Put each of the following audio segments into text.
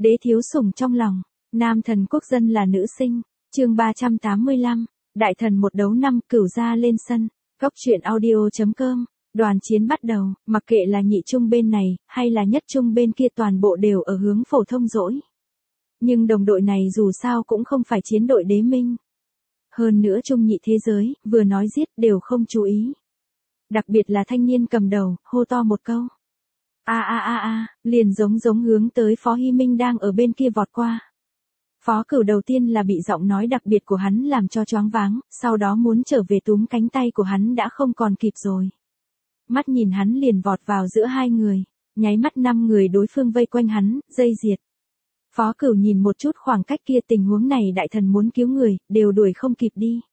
Đế thiếu sủng trong lòng, nam thần quốc dân là nữ sinh, chương 385, đại thần một đấu năm cửu gia lên sân, góc truyện audio.com, đoàn chiến bắt đầu, mặc kệ là nhị trung bên này, hay là nhất trung bên kia toàn bộ đều ở hướng phổ thông dỗi. Nhưng đồng đội này dù sao cũng không phải chiến đội đế minh. Hơn nữa trung nhị thế giới, vừa nói giết đều không chú ý. Đặc biệt là thanh niên cầm đầu, hô to một câu. Liền giống hướng tới Phó Hy Minh đang ở bên kia vọt qua. Phó Cửu đầu tiên là bị giọng nói đặc biệt của hắn làm cho choáng váng, sau đó muốn trở về túm cánh tay của hắn đã không còn kịp rồi. Mắt nhìn hắn liền vọt vào giữa hai người, nháy mắt 5 người đối phương vây quanh hắn, dây diệt. Phó Cửu nhìn một chút khoảng cách kia, tình huống này đại thần muốn cứu người, đều đuổi không kịp đi.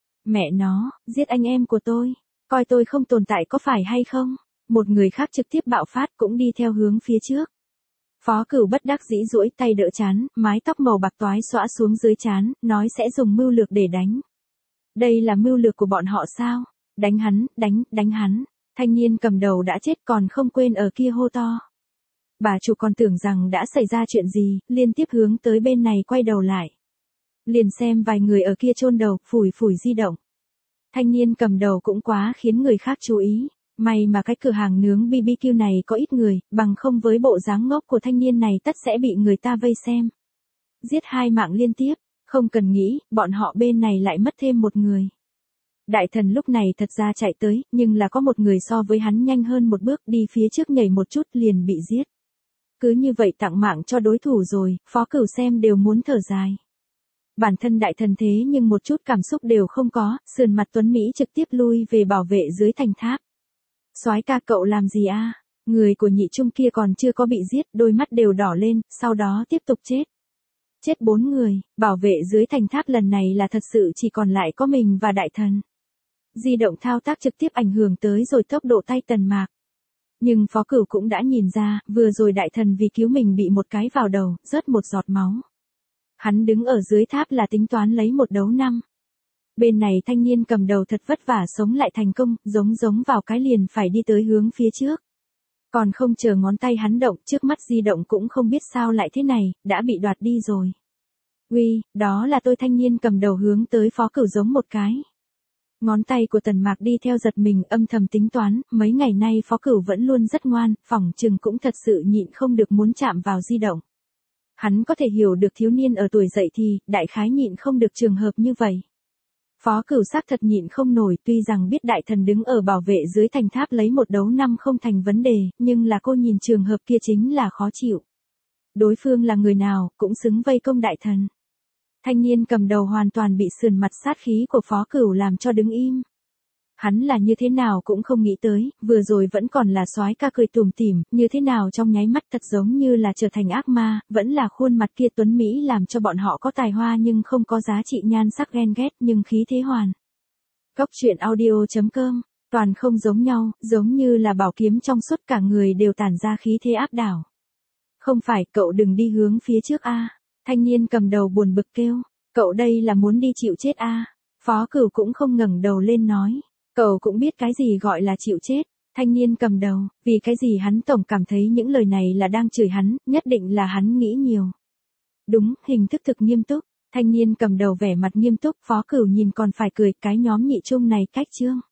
Mẹ nó, giết anh em của tôi, coi tôi không tồn tại có phải hay không? Một người khác trực tiếp bạo phát cũng đi theo hướng phía trước. Phó Cửu bất đắc dĩ duỗi tay đỡ chán, mái tóc màu bạc toái xõa xuống dưới chán, nói sẽ dùng mưu lược để đánh. Đây là mưu lược của bọn họ sao? Đánh hắn, đánh hắn. Thanh niên cầm đầu đã chết còn không quên ở kia hô to. Bà chủ còn tưởng rằng đã xảy ra chuyện gì, liên tiếp hướng tới bên này quay đầu lại. Liền xem vài người ở kia chôn đầu, phủi di động. Thanh niên cầm đầu cũng quá khiến người khác chú ý. May mà cái cửa hàng nướng BBQ này có ít người, bằng không với bộ dáng ngốc của thanh niên này tất sẽ bị người ta vây xem. Giết 2 mạng liên tiếp, không cần nghĩ, bọn họ bên này lại mất thêm một người. Đại thần lúc này thật ra chạy tới, nhưng là có một người so với hắn nhanh hơn một bước, đi phía trước nhảy một chút liền bị giết. Cứ như vậy tặng mạng cho đối thủ rồi, Phó Cửu xem đều muốn thở dài. Bản thân đại thần thế nhưng một chút cảm xúc đều không có, sườn mặt tuấn Mỹ trực tiếp lui về bảo vệ dưới thành tháp. Soái ca cậu làm gì a? Người của nhị trung kia còn chưa có bị giết, đôi mắt đều đỏ lên, sau đó tiếp tục chết. Chết 4 người, bảo vệ dưới thành tháp lần này là thật sự chỉ còn lại có mình và đại thần. Di động thao tác trực tiếp ảnh hưởng tới rồi tốc độ tay Tần Mạc. Nhưng Phó Cửu cũng đã nhìn ra, vừa rồi đại thần vì cứu mình bị một cái vào đầu, rớt một giọt máu. Hắn đứng ở dưới tháp là tính toán lấy một đấu năm. Bên này thanh niên cầm đầu thật vất vả sống lại thành công, giống vào cái liền phải đi tới hướng phía trước. Còn không chờ ngón tay hắn động, trước mắt di động cũng không biết sao lại thế này, đã bị đoạt đi rồi. Uy, đó là tôi, thanh niên cầm đầu hướng tới Phó Cửu giống một cái. Ngón tay của Tần Mạc đi theo giật mình, âm thầm tính toán, mấy ngày nay Phó Cửu vẫn luôn rất ngoan, phỏng chừng cũng thật sự nhịn không được muốn chạm vào di động. Hắn có thể hiểu được thiếu niên ở tuổi dậy thì, đại khái nhịn không được trường hợp như vậy. Phó Cửu xác thật nhịn không nổi, tuy rằng biết đại thần đứng ở bảo vệ dưới thành tháp lấy một đấu năm không thành vấn đề, nhưng là cô nhìn trường hợp kia chính là khó chịu. Đối phương là người nào, cũng xứng vây công đại thần. Thanh niên cầm đầu hoàn toàn bị sườn mặt sát khí của Phó Cửu làm cho đứng im. Hắn là như thế nào cũng không nghĩ tới, vừa rồi vẫn còn là soái ca cười tủm tỉm, như thế nào trong nháy mắt thật giống như là trở thành ác ma, vẫn là khuôn mặt kia tuấn Mỹ làm cho bọn họ có tài hoa nhưng không có giá trị nhan sắc ghen ghét nhưng khí thế hoàn. Góc truyện audio.com, toàn không giống nhau, giống như là bảo kiếm trong suốt cả người đều tản ra khí thế áp đảo. Không phải, cậu đừng đi hướng phía trước a. Thanh niên cầm đầu buồn bực kêu, cậu đây là muốn đi chịu chết a. Phó Cửu cũng không ngẩng đầu lên nói. Cậu cũng biết cái gì gọi là chịu chết, thanh niên cầm đầu, vì cái gì hắn tổng cảm thấy những lời này là đang chửi hắn, nhất định là hắn nghĩ nhiều. Đúng, hình thức thực nghiêm túc, thanh niên cầm đầu vẻ mặt nghiêm túc, Phó Cửu nhìn còn phải cười, cái nhóm nhị trung này cách chương.